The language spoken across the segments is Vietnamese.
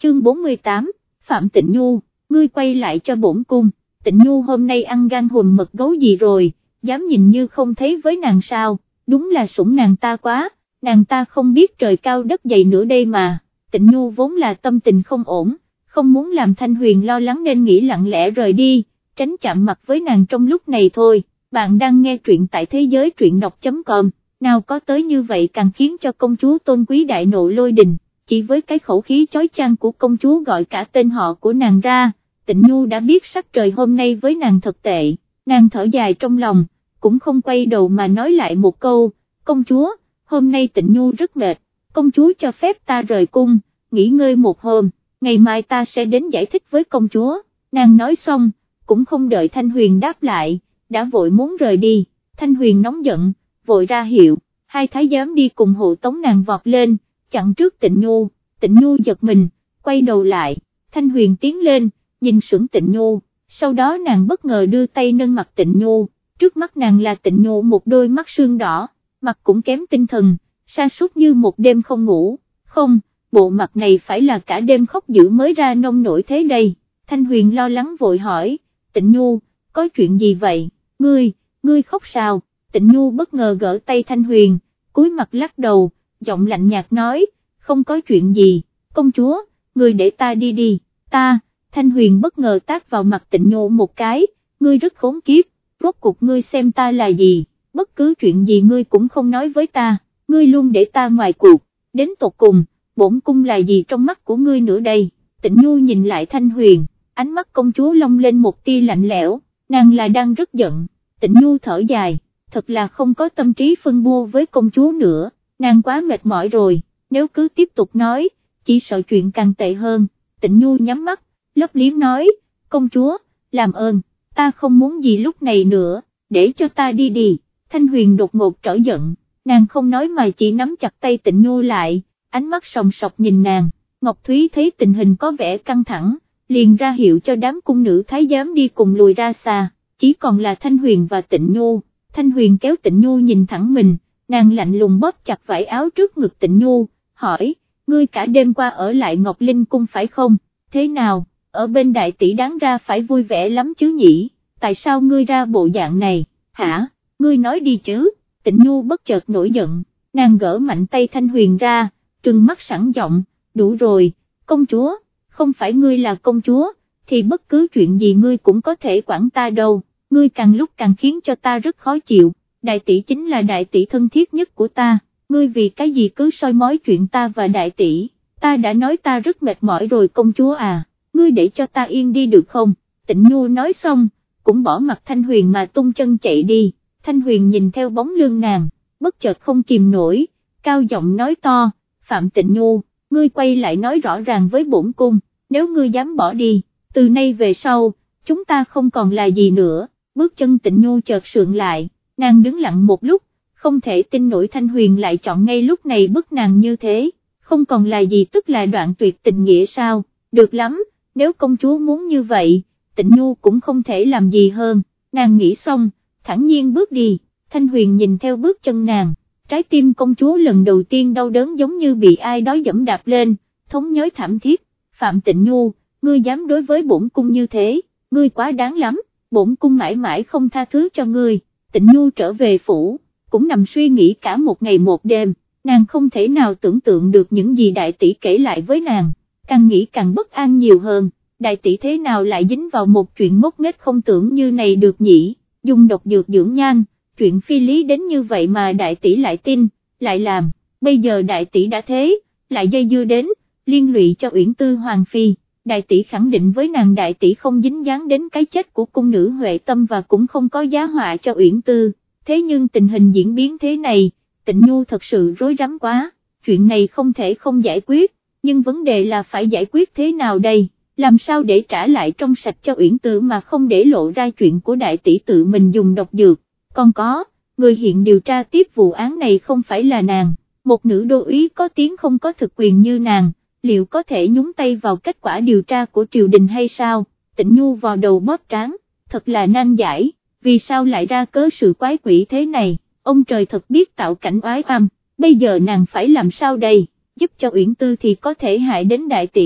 chương 48, Phạm Tịnh Nhu, ngươi quay lại cho bổn cung. Tịnh Nhu hôm nay ăn gan hùm mật gấu gì rồi, dám nhìn như không thấy với nàng sao, đúng là sủng nàng ta quá, nàng ta không biết trời cao đất dày nữa đây mà. Tịnh Nhu vốn là tâm tình không ổn, không muốn làm Thanh Huyền lo lắng nên nghĩ lặng lẽ rời đi, tránh chạm mặt với nàng trong lúc này thôi. Bạn đang nghe truyện tại thế giới truyện đọc.com, nào có tới như vậy càng khiến cho công chúa tôn quý đại nộ lôi đình, chỉ với cái khẩu khí chói chang của công chúa gọi cả tên họ của nàng ra, Tịnh Nhu đã biết sắc trời hôm nay với nàng thật tệ, nàng thở dài trong lòng, cũng không quay đầu mà nói lại một câu, công chúa, hôm nay Tịnh Nhu rất mệt, công chúa cho phép ta rời cung, nghỉ ngơi một hôm, ngày mai ta sẽ đến giải thích với công chúa. Nàng nói xong, cũng không đợi Thanh Huyền đáp lại, đã vội muốn rời đi. Thanh Huyền nóng giận, vội ra hiệu, hai thái giám đi cùng hộ tống nàng vọt lên, chặn trước Tịnh Nhu. Tịnh Nhu giật mình, quay đầu lại, Thanh Huyền tiến lên, nhìn sững Tịnh Nhu, sau đó nàng bất ngờ đưa tay nâng mặt Tịnh Nhu, trước mắt nàng là Tịnh Nhu một đôi mắt sương đỏ, mặt cũng kém tinh thần, sa sút như một đêm không ngủ, không, bộ mặt này phải là cả đêm khóc dữ mới ra nông nổi thế đây. Thanh Huyền lo lắng vội hỏi, Tịnh Nhu, có chuyện gì vậy, ngươi khóc sao? Tịnh Nhu bất ngờ gỡ tay Thanh Huyền, cúi mặt lắc đầu, giọng lạnh nhạt nói, không có chuyện gì, công chúa, ngươi để ta đi đi, ta. Thanh Huyền bất ngờ tát vào mặt Tịnh Nhu một cái, ngươi rất khốn kiếp, rốt cuộc ngươi xem ta là gì, bất cứ chuyện gì ngươi cũng không nói với ta, ngươi luôn để ta ngoài cuộc, đến tột cùng, bổn cung là gì trong mắt của ngươi nữa đây? Tịnh Nhu nhìn lại Thanh Huyền, ánh mắt công chúa long lên một tia lạnh lẽo, nàng là đang rất giận. Tịnh Nhu thở dài, thật là không có tâm trí phân bua với công chúa nữa, nàng quá mệt mỏi rồi, nếu cứ tiếp tục nói, chỉ sợ chuyện càng tệ hơn. Tịnh Nhu nhắm mắt, lấp liếm nói, công chúa, làm ơn, ta không muốn gì lúc này nữa, để cho ta đi đi. Thanh Huyền đột ngột trở giận, nàng không nói mà chỉ nắm chặt tay Tịnh Nhu lại, ánh mắt sòng sọc nhìn nàng. Ngọc Thúy thấy tình hình có vẻ căng thẳng, liền ra hiệu cho đám cung nữ thái giám đi cùng lùi ra xa, chỉ còn là Thanh Huyền và Tịnh Nhu. Thanh Huyền kéo Tịnh Nhu nhìn thẳng mình, nàng lạnh lùng bóp chặt vải áo trước ngực Tịnh Nhu, hỏi, ngươi cả đêm qua ở lại Ngọc Linh cung phải không, thế nào, ở bên đại tỷ đáng ra phải vui vẻ lắm chứ nhỉ, tại sao ngươi ra bộ dạng này, hả, ngươi nói đi chứ? Tịnh Nhu bất chợt nổi giận, nàng gỡ mạnh tay Thanh Huyền ra, trừng mắt sẵn giọng, đủ rồi, công chúa, không phải ngươi là công chúa, thì bất cứ chuyện gì ngươi cũng có thể quản ta đâu, ngươi càng lúc càng khiến cho ta rất khó chịu, đại tỷ chính là đại tỷ thân thiết nhất của ta, ngươi vì cái gì cứ soi mói chuyện ta và đại tỷ, ta đã nói ta rất mệt mỏi rồi công chúa à, ngươi để cho ta yên đi được không? Tịnh Nhu nói xong, cũng bỏ mặt Thanh Huyền mà tung chân chạy đi. Thanh Huyền nhìn theo bóng lưng nàng, bất chợt không kìm nổi, cao giọng nói to, Phạm Tịnh Nhu, ngươi quay lại nói rõ ràng với bổn cung, nếu ngươi dám bỏ đi, từ nay về sau, chúng ta không còn là gì nữa. Bước chân Tịnh Nhu chợt sượng lại, nàng đứng lặng một lúc, không thể tin nổi Thanh Huyền lại chọn ngay lúc này bức nàng như thế, không còn là gì tức là đoạn tuyệt tình nghĩa sao, được lắm, nếu công chúa muốn như vậy, Tịnh Nhu cũng không thể làm gì hơn, nàng nghĩ xong, thản nhiên bước đi. Thanh Huyền nhìn theo bước chân nàng, trái tim công chúa lần đầu tiên đau đớn giống như bị ai đó giẫm đạp lên, thống nhói thảm thiết. Phạm Tịnh Nhu, ngươi dám đối với bổn cung như thế, ngươi quá đáng lắm, bổn cung mãi mãi không tha thứ cho ngươi. Tịnh Nhu trở về phủ, cũng nằm suy nghĩ cả một ngày một đêm, nàng không thể nào tưởng tượng được những gì đại tỷ kể lại với nàng, càng nghĩ càng bất an nhiều hơn, đại tỷ thế nào lại dính vào một chuyện ngốc nghếch không tưởng như này được nhỉ, dùng độc dược dưỡng nhan, chuyện phi lý đến như vậy mà đại tỷ lại tin, lại làm, bây giờ đại tỷ đã thế, lại dây dưa đến, liên lụy cho Uyển Tư Hoàng Phi. Đại tỷ khẳng định với nàng đại tỷ không dính dáng đến cái chết của cung nữ Huệ Tâm và cũng không có giá họa cho Uyển Tư, thế nhưng tình hình diễn biến thế này, Tịnh Nhu thật sự rối rắm quá, chuyện này không thể không giải quyết, nhưng vấn đề là phải giải quyết thế nào đây, làm sao để trả lại trong sạch cho Uyển Tư mà không để lộ ra chuyện của đại tỷ tự mình dùng độc dược, còn có, người hiện điều tra tiếp vụ án này không phải là nàng, một nữ đô úy có tiếng không có thực quyền như nàng, liệu có thể nhúng tay vào kết quả điều tra của triều đình hay sao? Tịnh Nhu vào đầu bóp trán, thật là nan giải, vì sao lại ra cớ sự quái quỷ thế này, ông trời thật biết tạo cảnh oái oăm, bây giờ nàng phải làm sao đây, giúp cho Uyển Tư thì có thể hại đến đại tỷ,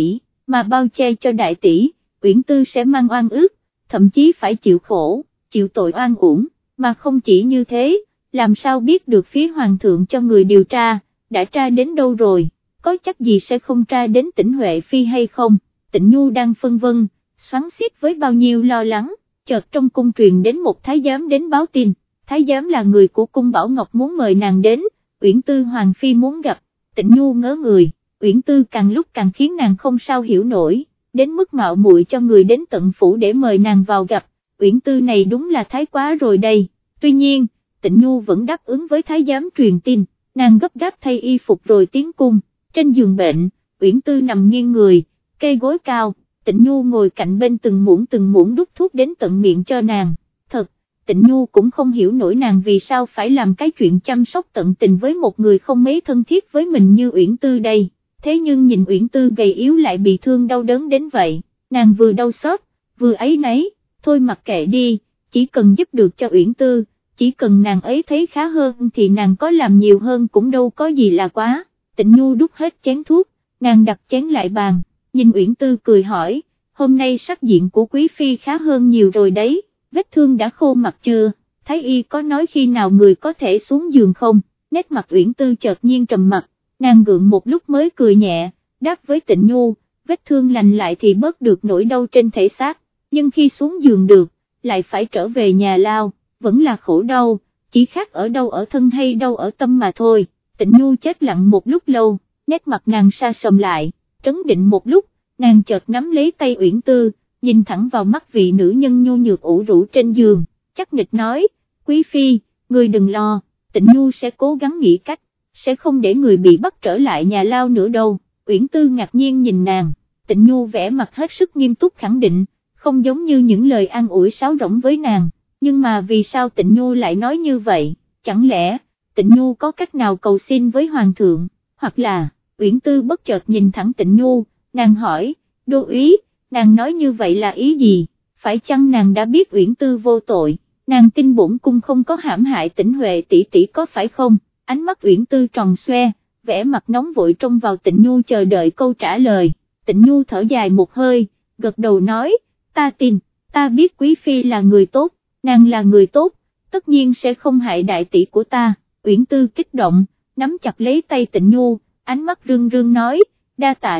mà bao che cho đại tỷ, Uyển Tư sẽ mang oan ức, thậm chí phải chịu khổ, chịu tội oan uổng, mà không chỉ như thế, làm sao biết được phía hoàng thượng cho người điều tra, đã tra đến đâu rồi, có chắc gì sẽ không tra đến Tĩnh Huệ Phi hay không. Tịnh Nhu đang phân vân, xoắn xuýt với bao nhiêu lo lắng, chợt trong cung truyền đến một thái giám đến báo tin, thái giám là người của cung Bảo Ngọc muốn mời nàng đến, Uyển Tư hoàng phi muốn gặp. Tịnh Nhu ngớ người, Uyển Tư càng lúc càng khiến nàng không sao hiểu nổi, đến mức mạo muội cho người đến tận phủ để mời nàng vào gặp, Uyển Tư này đúng là thái quá rồi đây. Tuy nhiên, Tịnh Nhu vẫn đáp ứng với thái giám truyền tin, nàng gấp gáp thay y phục rồi tiến cung, trên giường bệnh, Uyển Tư nằm nghiêng người, cây gối cao, Tịnh Nhu ngồi cạnh bên từng muỗng đút thuốc đến tận miệng cho nàng. Thật, Tịnh Nhu cũng không hiểu nổi nàng vì sao phải làm cái chuyện chăm sóc tận tình với một người không mấy thân thiết với mình như Uyển Tư đây, thế nhưng nhìn Uyển Tư gầy yếu lại bị thương đau đớn đến vậy, nàng vừa đau xót, vừa áy náy, thôi mặc kệ đi, chỉ cần giúp được cho Uyển Tư, chỉ cần nàng ấy thấy khá hơn thì nàng có làm nhiều hơn cũng đâu có gì là quá. Tịnh Nhu đút hết chén thuốc, nàng đặt chén lại bàn, nhìn Uyển Tư cười hỏi, hôm nay sắc diện của quý phi khá hơn nhiều rồi đấy, vết thương đã khô mặt chưa, thái y có nói khi nào người có thể xuống giường không, nét mặt Uyển Tư chợt nhiên trầm mặt, nàng gượng một lúc mới cười nhẹ, đáp với Tịnh Nhu, vết thương lành lại thì bớt được nỗi đau trên thể xác, nhưng khi xuống giường được, lại phải trở về nhà lao, vẫn là khổ đau, chỉ khác ở đâu ở thân hay đâu ở tâm mà thôi. Tịnh Nhu chết lặng một lúc lâu, nét mặt nàng sa sầm lại, trấn định một lúc, nàng chợt nắm lấy tay Uyển Tư, nhìn thẳng vào mắt vị nữ nhân nhu nhược ủ rũ trên giường, chắc nịch nói, quý phi, người đừng lo, Tịnh Nhu sẽ cố gắng nghĩ cách, sẽ không để người bị bắt trở lại nhà lao nữa đâu. Uyển Tư ngạc nhiên nhìn nàng, Tịnh Nhu vẻ mặt hết sức nghiêm túc khẳng định, không giống như những lời an ủi sáo rỗng với nàng, nhưng mà vì sao Tịnh Nhu lại nói như vậy, chẳng lẽ Tịnh Nhu có cách nào cầu xin với hoàng thượng, hoặc là, Uyển Tư bất chợt nhìn thẳng Tịnh Nhu, nàng hỏi, đô úy, nàng nói như vậy là ý gì, phải chăng nàng đã biết Uyển Tư vô tội, nàng tin bổn cung không có hãm hại Tĩnh Huệ tỷ tỷ có phải không, ánh mắt Uyển Tư tròn xoe, vẻ mặt nóng vội trông vào Tịnh Nhu chờ đợi câu trả lời. Tịnh Nhu thở dài một hơi, gật đầu nói, ta tin, ta biết quý phi là người tốt, nàng là người tốt, tất nhiên sẽ không hại đại tỷ của ta. Uyển Tư kích động, nắm chặt lấy tay Tịnh Nhu, ánh mắt rưng rưng nói, đa tạ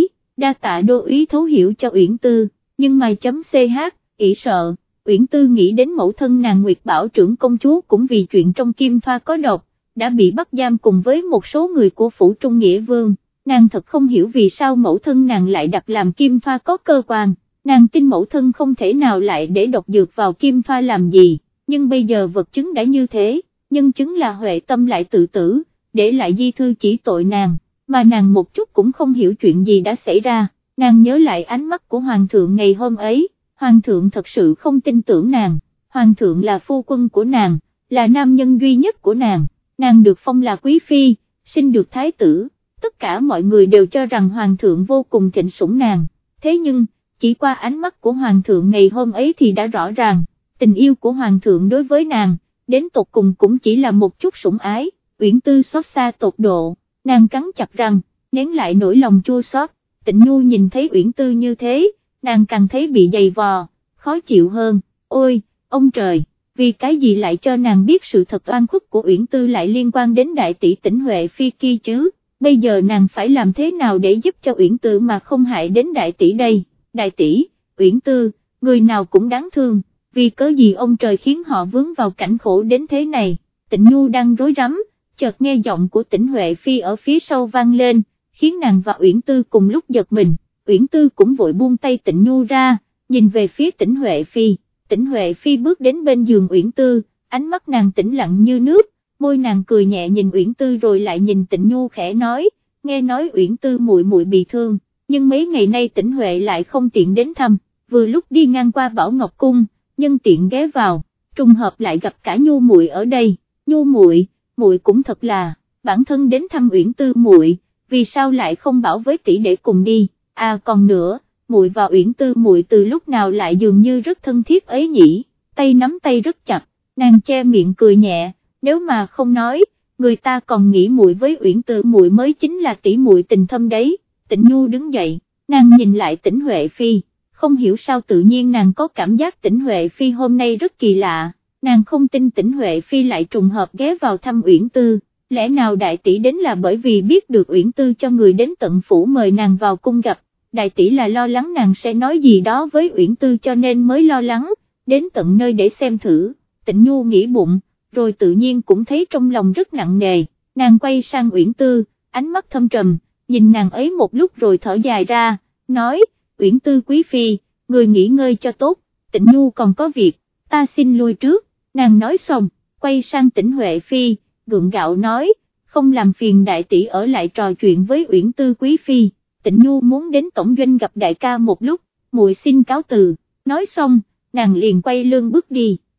đô úy thấu hiểu cho Uyển Tư, nhưng mà ch, ỷ sợ, Uyển Tư nghĩ đến mẫu thân nàng Nguyệt Bảo trưởng công chúa cũng vì chuyện trong Kim Thoa có độc, đã bị bắt giam cùng với một số người của phủ Trung Nghĩa Vương, nàng thật không hiểu vì sao mẫu thân nàng lại đặt làm Kim Thoa có cơ quan, nàng tin mẫu thân không thể nào lại để độc dược vào Kim Thoa làm gì, nhưng bây giờ vật chứng đã như thế. Nhân chứng là Huệ Tâm lại tự tử, để lại di thư chỉ tội nàng, mà nàng một chút cũng không hiểu chuyện gì đã xảy ra, nàng nhớ lại ánh mắt của hoàng thượng ngày hôm ấy, hoàng thượng thật sự không tin tưởng nàng, hoàng thượng là phu quân của nàng, là nam nhân duy nhất của nàng được phong là quý phi, sinh được thái tử, tất cả mọi người đều cho rằng hoàng thượng vô cùng thịnh sủng nàng, thế nhưng, chỉ qua ánh mắt của hoàng thượng ngày hôm ấy thì đã rõ ràng, tình yêu của hoàng thượng đối với nàng, đến tột cùng cũng chỉ là một chút sủng ái. Uyển Tư xót xa tột độ, nàng cắn chặt răng, nén lại nỗi lòng chua xót. Tịnh Nhu nhìn thấy Uyển Tư như thế, nàng càng thấy bị dày vò, khó chịu hơn, ôi, ông trời, vì cái gì lại cho nàng biết sự thật oan khuất của Uyển Tư lại liên quan đến đại tỷ Tĩnh Huệ Phi kia chứ, bây giờ nàng phải làm thế nào để giúp cho Uyển Tư mà không hại đến đại tỷ đây, đại tỷ, Uyển Tư, người nào cũng đáng thương. Vì cớ gì ông trời khiến họ vướng vào cảnh khổ đến thế này. Tịnh Nhu đang rối rắm, chợt nghe giọng của Tĩnh Huệ Phi ở phía sau vang lên, khiến nàng và Uyển Tư cùng lúc giật mình. Uyển Tư cũng vội buông tay Tịnh Nhu ra, nhìn về phía Tĩnh Huệ Phi. Tĩnh Huệ Phi bước đến bên giường Uyển Tư, ánh mắt nàng tĩnh lặng như nước, môi nàng cười nhẹ nhìn Uyển Tư rồi lại nhìn Tịnh Nhu khẽ nói, nghe nói Uyển Tư muội muội bị thương, nhưng mấy ngày nay Tĩnh Huệ lại không tiện đến thăm, vừa lúc đi ngang qua Bảo Ngọc Cung, nhân tiện ghé vào, trùng hợp lại gặp cả Nhu muội ở đây. Nhu muội cũng thật là, bản thân đến thăm Uyển Tư muội, vì sao lại không bảo với tỷ để cùng đi, à còn nữa, muội và Uyển Tư muội từ lúc nào lại dường như rất thân thiết ấy nhỉ, tay nắm tay rất chặt, nàng che miệng cười nhẹ, nếu mà không nói, người ta còn nghĩ muội với Uyển Tư muội mới chính là tỷ muội tình thâm đấy. Tịnh Nhu đứng dậy, nàng nhìn lại Tĩnh Huệ Phi, không hiểu sao tự nhiên nàng có cảm giác Tĩnh Huệ Phi hôm nay rất kỳ lạ, nàng không tin Tĩnh Huệ Phi lại trùng hợp ghé vào thăm Uyển Tư, lẽ nào đại tỷ đến là bởi vì biết được Uyển Tư cho người đến tận phủ mời nàng vào cung gặp, đại tỷ là lo lắng nàng sẽ nói gì đó với Uyển Tư cho nên mới lo lắng, đến tận nơi để xem thử. Tịnh Nhu nghĩ bụng, rồi tự nhiên cũng thấy trong lòng rất nặng nề, nàng quay sang Uyển Tư, ánh mắt thâm trầm, nhìn nàng ấy một lúc rồi thở dài ra, nói, Uyển Tư quý phi, người nghỉ ngơi cho tốt, Tịnh Nhu còn có việc, ta xin lui trước, nàng nói xong, quay sang Tĩnh Huệ Phi, gượng gạo nói, không làm phiền đại tỷ ở lại trò chuyện với Uyển Tư quý phi, Tịnh Nhu muốn đến tổng doanh gặp đại ca một lúc, muội xin cáo từ, nói xong, nàng liền quay lưng bước đi.